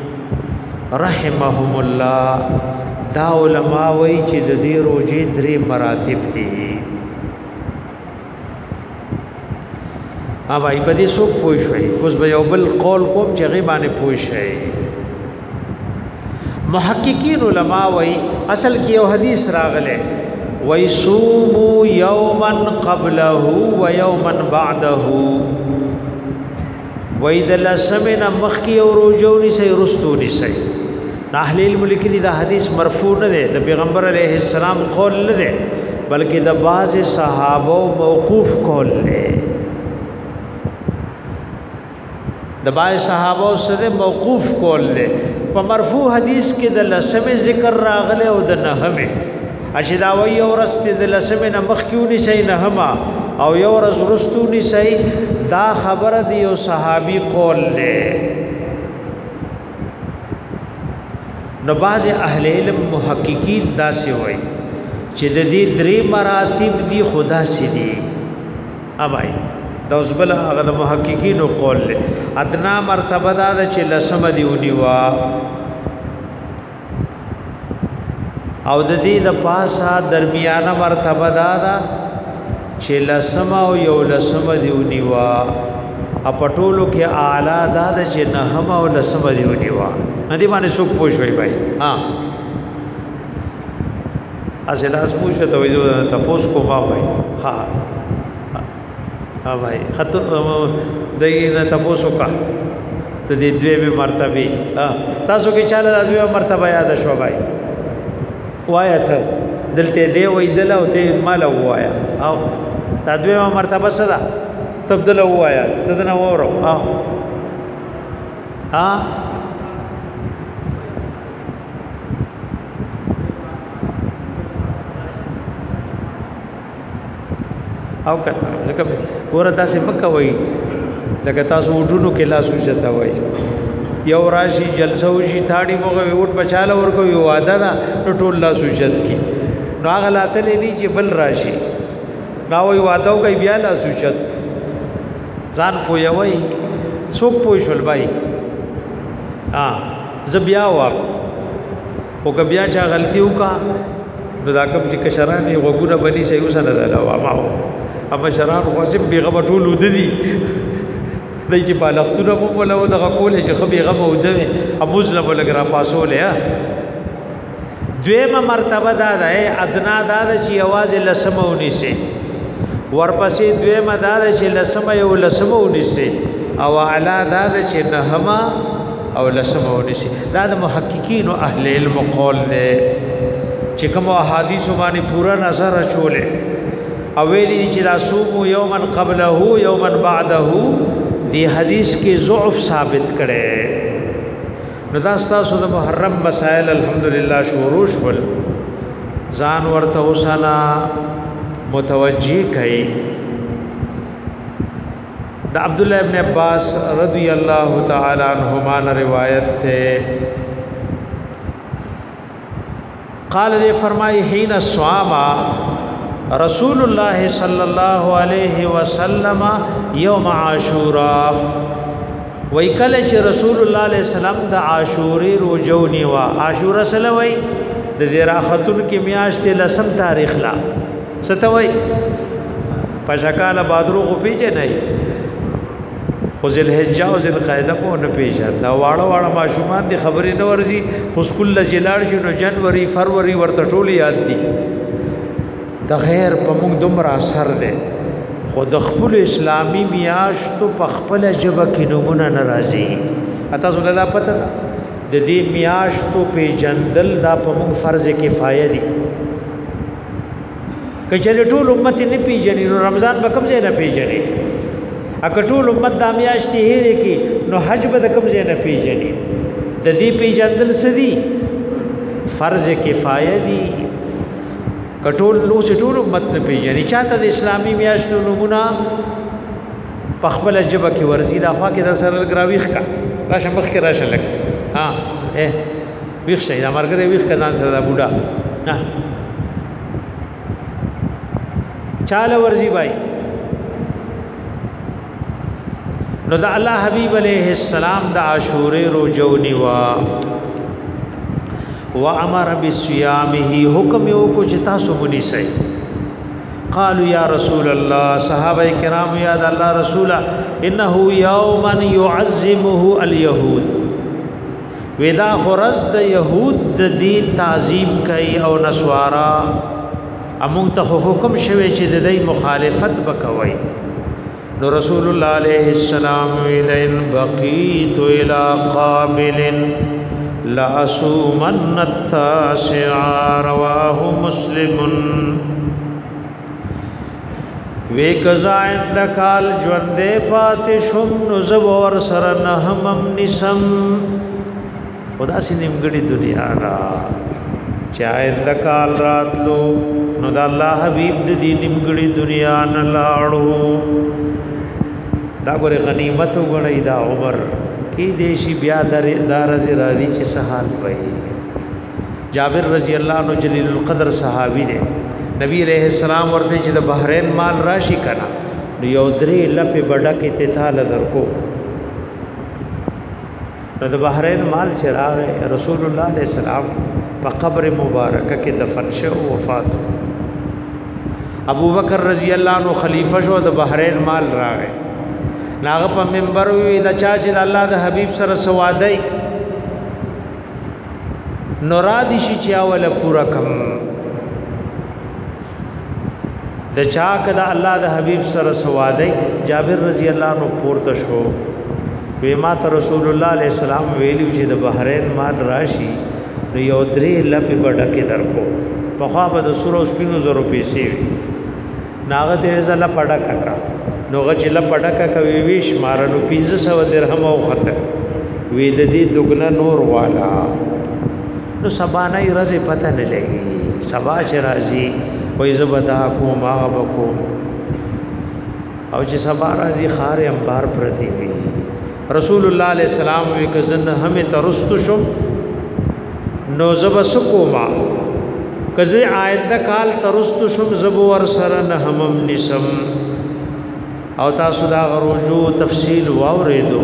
رحمهم الله دا علماء وی چې د دې روزې درې مراتب دي ها بھائی په دې څوک پوه شوي اوس به یو بل قول کوم چې غي باندې پوه شي محققین علماء وی اصل کې یو حدیث راغله وی صوموا یوما قبله و یوما بعده وَإِذَا لَسَمِنَا مخی او روجونی سی رستونی سی اهل علم لیکلی دا حدیث مرفوع نه ده د پیغمبر علیه السلام قول نه ده بلکې د بعض صحابه موقوف کول له د بعض صحابه سره موقوف کول له په مرفوع حدیث کې د لسمه ذکر راغله او د نهمه اشدا وی او رست د لسمه نه مخکیونی شي نهما او یو ورځ رستونی شي دا خبره دی او صحابي قول له نو باز اهل علم محققین دا سی وای چې د دې درې مراتب دی خدا سي دي اوبای دا اوس بل هغه د محققین قول له ادنا مرتبه دا چې لسم دی ونی وا او د دې د پاسه درمیانه مرتبه دا دا چې لسم او یو لسم دی ونی وا اپټولو کې اعلی دا چې نهم او لسم دی ونی وا ندی باندې څوک پوښوي بھائی ها اسلاس پوښته ته وځو تاسو کو ما بھائی ها ها بھائی خط دغه تاسو کا د دې دوه مرتبه ها تاسو کې چاله د دوه مرتبه یاد شو بھائی وایت دلته دی وې دل او ته مال وایا او د دوه مرتبه صدا تبدل وایا تدنه وره ها ها او کله لکه ورته سه مکه وای لکه تاسو وډونو کې لاس وشته وای یو راشي جلسه وشي تاړي موږ وټ بچاله ورکو یو واده دا ټول لاس وشت کی نو هغه لاته لې چې بل راشي نو وای واده کوي بیا لاس وشت ځان پوي وای څوک پوي شول بای ها زبیا وا او کبیا چا غلطي وکا نو دا کوم چې کشرانه وګونه بني سې وسنه دا وا ما اما شران غوسم بیغه ټول ودی دای چې بالښتونه مو ولا و دغه کولې چې خبي غمه ودوي ابوز له لګرا پاسول یا دویمه مرتبه دا ده ادنا دا چې आवाज لسمونی سي ورپسې دویمه دا چې لسمه یو لسمونی سي او اعلی دا چې نهما او لسمونی سي دا د محققین او اهل علم قول ده چې کوم احادیث باندې پورا نظر اچولې او ویلی چې رسوم یوما قبله یوما بعده دی حدیث کې ضعف ثابت کړي نو دا تاسو د محرم مسائل الحمدلله شروع شول ځان ورته وسنا متوجی کړي د عبد الله ابن عباس رضی الله تعالی عنہما روایت ہے قال دے فرمائی حين الصوام رسول الله صلی الله علیه وسلم یوم عاشوراء وای کله چې رسول الله علیه السلام د عاشورې روزونی وا عاشورا سلوي د دې راختون کې میاشتې لسم تاریخ لا ستوي پښکاله بادرو کو پیجه نه خو ذل حجه او ذل قاعده کو نه پیژه دا واړه واړه ماشومان دي خبرې نه ورزي خو سکول لجلاړ شنو جنوري فروری ورته ټول یاد دي د غیر په موږ دومره اثر ده خو د خپل اسلامی میاشتو په خپل جبه کې نمونه ناراضي اته زله دا پته ده د دې میاشتو په جندل دا په موږ فرض کفایه دي کچې ټول امت نه پیژني نو رمضان به کوم ځای نه پیژني اګه ټول امت د میاشتې هېره کې نو حج به کوم ځای نه پیژني د دې پیژندل سدي فرض کفایه دي کټول نو ټول امت نه پیژني چاته د اسلامي میاشتو نمونه په خپل جبه کې ورزي دا خوا کې د سره ګراويخ کا راشه مخ کې راشه لګ ها اے ویښ شي دا مرګره ویښ کزان سره دا بوډا ها چاله ورزي بھائی نو دا الله حبیب علیہ السلام د عاشورې روزونی وا وامر بصيامه حکم یو کو چتا سمونی سي قالوا یا رسول الله صحابه کرام یا الله رسول انه یوما يعظمه اليهود ودا خرز د يهود د دین تعظیم کوي او نسوارا امون ته حکم شوی چې د دې مخالفت وکوي نو رسول الله علیہ السلام ویلن بقیت الى قابل لا صومن التاسع رواه مسلم وی قضا اندکال جوندے پاتی شم نزب ور سر نحمم نسم خدا سی نمگڑی دنیا را چاہے اندکال رات لو نو دا اللہ حبیب دی نمگڑی دنیا نلاڑو دا گوری غنیمتو گڑی دا عمر کی دیشی بیا دارزی راضی چی سحال پئی جابر رضی اللہ عنہ جلیل القدر صحابی دے نبی علیہ السلام ورته چې د بحرین مال راشي کنا نو یو درې لپې بډا کې تتال درکو نو د بحرین مال چې راغی رسول الله علیه السلام په قبر مبارکه کې دفن شو وفات ابو بکر رضی الله عنه خلیفہ شو د بحرین مال راغی ناغه په منبر وی د چا چې الله د حبیب سره سوادای نورادی شي چې اوله پورا کم د چا کدا الله د حبیب سره سوادای جابر رضی الله عنه پورته شو وی ما ته رسول الله علیه السلام ویلو چې د بحرین مال راشي نو یو درې لپې بډکه درکو په خوا به د سورو سپینو زرو پیسې ناغه ته زله پډکا کا نو غچ له پډکا کوي ویش مارنو پنځه سوه درهم او خطر وی د دې دغنا نور والا نو سبا نه رزه پته نه لګي سبا چې راځي وای زبدا کوم هغه بکوم او چې سبا راځي خار انبار پرتی وی رسول الله علیه السلام وی کزن همه ترست شم نو زب سکوما کزه آینده کال ترست شم زب ور سره نه همم نسم او تاسو دا غروجو تفصیل واوریدو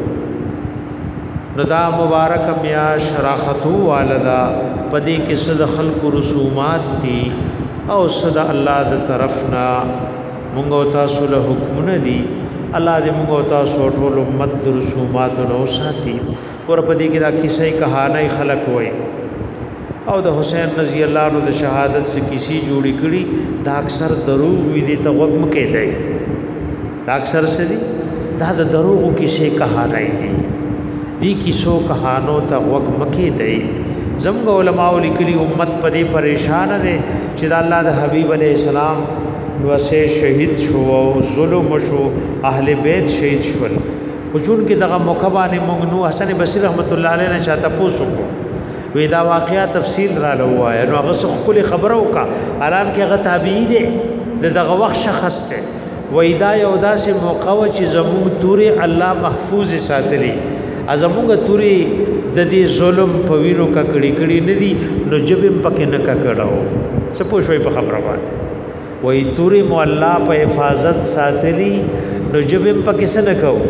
نو دا مبارک میاش راختو والدا پدی کې صد خلق رسومات دي او صدا الله د طرفنا مونږ تاسو له حکم ندي الله دې مونږ تاسو ټول امت د رسومات نو ساتي ور پدې کې دا کیسه کہانی خلق وای او د حسین رضی الله عنه د شهادت سے کسی جوړی کړي دا اکثر دروغ وی دي ته وګم کې دی دا اکثر سری دا د دروغ کیسه کہانی دي دی کیسو کہانو ته وګم کې دی زمغ علماء لیکلی امت پدې پریشان دي چې د الله د حبیب علیہ السلام وسه شهید شو او ظلم شو اهل بیت شهید شول وجون کې دغه مکبانه مونږ نو حسن بصری رحمت الله علیه نه چاته پوسو کو وی دا واقعیا تفصیل را لوایا نو هغه څه خپل خبرو کا حالان کې هغه تابعی دي دغه وخت شخص ته وی دا یو داسې موقع چې زموږ توري الله محفوظ ساتلی ازموږ توري د دې ظلم په وینو کا کړي کړي نه دي نو جبم پکې نه کا کړهو سپوږ شوي په خبره باندې وای توري مو الله په حفاظت ساتلی نو جبم پکې څه نه کو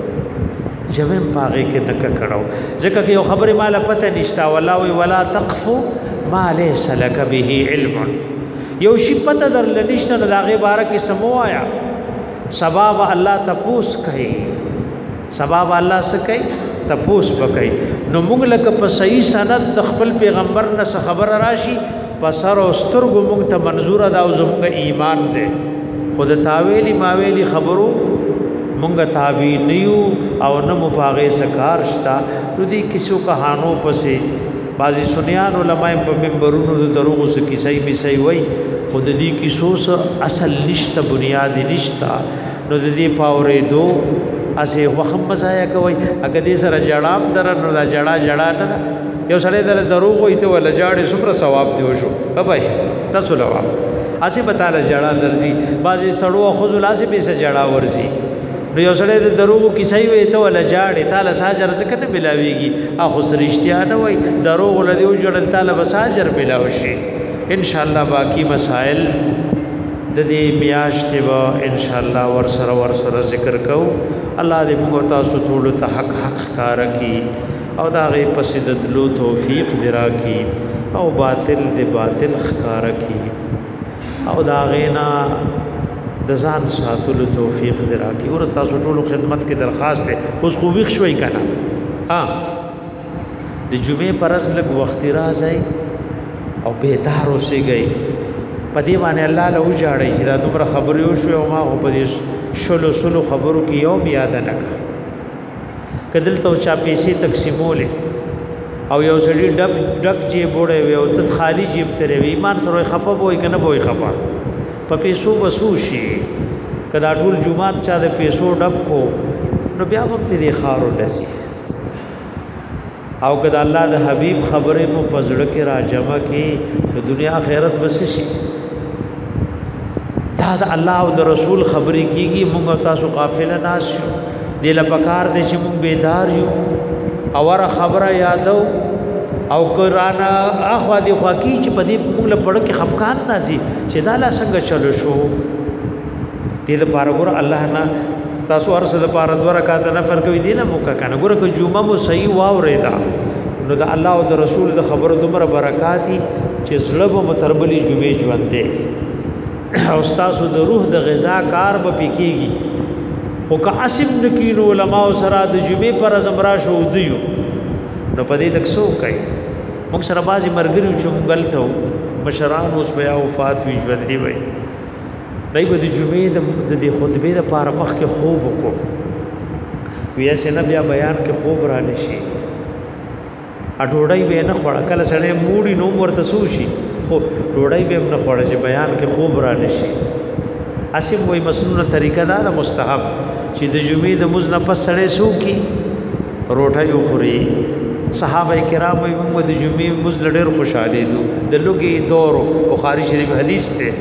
جبم پاغه کې نه کا کړهو ځکه یو خبره مال پته نشتا ولا وی ولا تقف ما ليس لك به علم یو شی پته در لنشته نه داغه بارے کې سموایا سبب الله تپوس کوي سبب الله سکي تپوس بکای نو موږ لکه په صحیح سند د خپل پیغمبر نه خبر راشي پسر او سترګو موږ ته منظور ده او زموږ ایمان ده خود تاویلی ماویلی خبرو موږ تابع نیو او نه مفاغه سکار شتا نو دي کیسو کہانو پسې بازی سنیان علماء په منبرونو د دروغو څخه کیسای می سي وای خود دې کیسو څه اصل نشته بنیاد نشته نو د دې پاورې دو اسه وخت مزایا کوي اګه دې سره جړام درنو دا جړا جړا نه یو سره در دروغ وي ته ول جاړې سمره ثواب دی شو بابا تاسو لوا اسه بتاله جړا درځي بازي سړو خو لاسه به سه جړا ورزي نو یو سره د دروغ کیسای وي ته ول جاړې تعالی ساجر څخه نه ملاويږي اخو سرشتیا نه وي دروغ لدی او جړل تعالی بساجر ملاوي شي ان شاء الله باقی مسائل د دې میاشتې به ان شاء الله ور سره ور سره ذکر کو الله دې موږ تاسو ټول ته حق حق کار کی او دا غي پسې د دلو توفیق درا کی او باطل دې باطل خکار کی او دا غینا د ځان ساتلو توفیق درا کی او تاسو ټول خدمت کې درخواست ده اوس خو ویښ شوي کنه ها د جمعې پرز لګ وخت راځي او بهتر اوسې گئی پدې باندې الله له وجاړي چې دا دومره خبرې وشو او ما خو پدې شلو شلو خبرو کې یو یاد نه کړ کدل ته چا پیسې تقسیمولې او یو سړي ډب ډک جیب وړي وي او ته خالی جیب ترې وي ایمان سره خپه وای کنه وای خپه په پیسو وسو شي کدا ټول جمعات چا د پیسو ډب کو نو بیا وخت دې خارو لسی او کدا الله د حبیب خبره مو پزړه کې را جمع کې د دنیا آخرت بس شي دا د الله او د رسول خبرې کیږي موږ تاسو قافله ناس یو دل پکار دې چې موږ بیدار یو اور خبره یادو او قرآن اخوا دی خوا کی چې په دې موږ له پړ کې خفقان نازي چې دا لا څنګه چلو شو دې د پاره ګور الله نه تاسو ارسه د پاره دوه رکعات نفل کوي دي نه موکا کنه ګور که جمعه مو صحیح واورېدا نو د الله او د رسول د خبرو دومره برکات چې زړه به متربلی جمعه ژوند دی او تاسو د روح د غذا کار به پکېږي او که اسیم نکینو علماء سره د جمعه پر زمرا شو دیو نو په دې لکسو کوي موږ سره بازي مرګري چې غلطو مشران اوس بیا وفات وی ژوند دی وای دای په د جمعې د د خطبه د پاره مخ کې خوب وکړو ویا سينه بیا بیان کې خوب را نشي اډوړای به نه خړ کله سره موډي نو ورته سوشي خو ډوړای به نه خړ چې بیان کې خوب را نشي اسیم وای مسنونه طریقه دا مستحب چې د جمعې د مزنه پس سره سو کی روټه یو خوري صحابه کرام وای موږ د جمعې مز لډر خوشاله دي د لوګي دورو بخاری شریف حدیث ته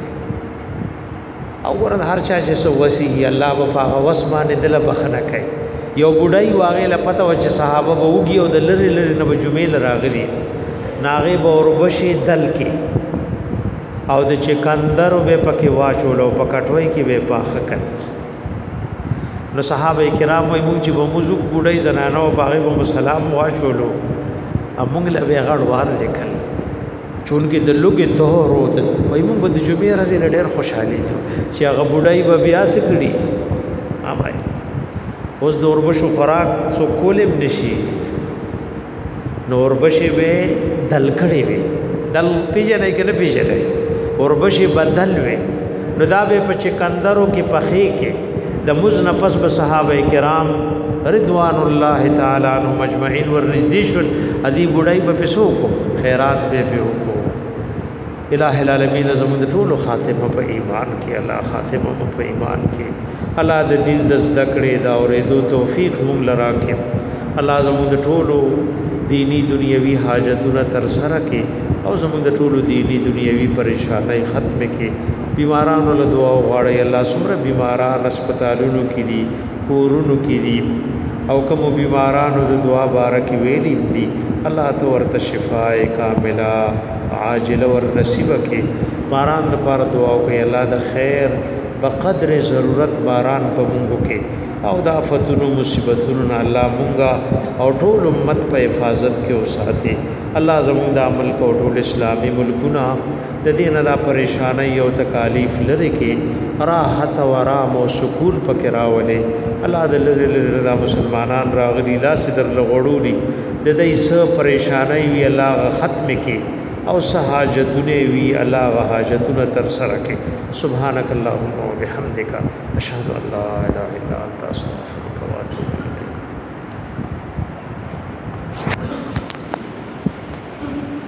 او ورن هر چا چې سو وسی الله په هغه وسمانه دل بخنه کوي یو بډای واغې له پته و چې صحابه به وږي او د لری لری نه جمعې لراغلي ناغه به اوربشي دل کې او د چکندر به پکې واچولو پکټوي کې به پاخه کړ نو صحابه کرام وای موږ چې به موږ بډای زنانو باغې به سلام واچولو امونګ له به غړ وار لیکل چونکه د لوګي طهور او د وای موږ د جمعې ورځې ډېر خوشحالي دي چې هغه بډای به بیا سکړي امای اوس د اوربشو خوراک څو کولم نشي نو اوربشي به دل کړي وي دل پیژنې کنه پیژنې اوربشي بدل وي نو دا به په چکندرو کې پخې کې د مزن پس به صحابه کرام رضوان الله تعالی عنهم مجمعین ورزدیشن ادي بډای په پسو کو خیرات به په کو الہ العالمین زموږ ټول خاتمه په ایمان کې الله خاتمه په ایمان کې الله د دین د ذکرې دا اورېدو توفیق مونږ لرا کې الله زموږ ټول دینی دنیوي حاجتونه تر سره کې او زموږ ټول دینی دنیوي پریشانای ختم کې بیمارانو له دعا غواړي الله سمره بیماران هسپتالونو کې دي کورونو کې دي او کوم بیمارانو د دعا بارک ویلي دي الله تو ورته شفاء کامله عاجل ور نصیب کې باران د پر دعا کوي الله د خیر بقدر ضرورت باران په مونږ کې او د آفتونو مصیبتونو الله مونږه او ټول امت په حفاظت کې وساتي الله زموږ د عمل کو ټول اسلامي ملکونه د دین د پریشانای او تکالیف لری کې راحت او آرام او سکون پکې راولې الله د لری لری د مسلمانان راغلي لاس در لغړولي د دې څه پریشانای وی الله ختم کې او سحاجتونه وی الله حاجتونه تر سره کې سبحانك اللهم وبحمدك اشهد ان لا اله الا انت استغفرك واتوب اليك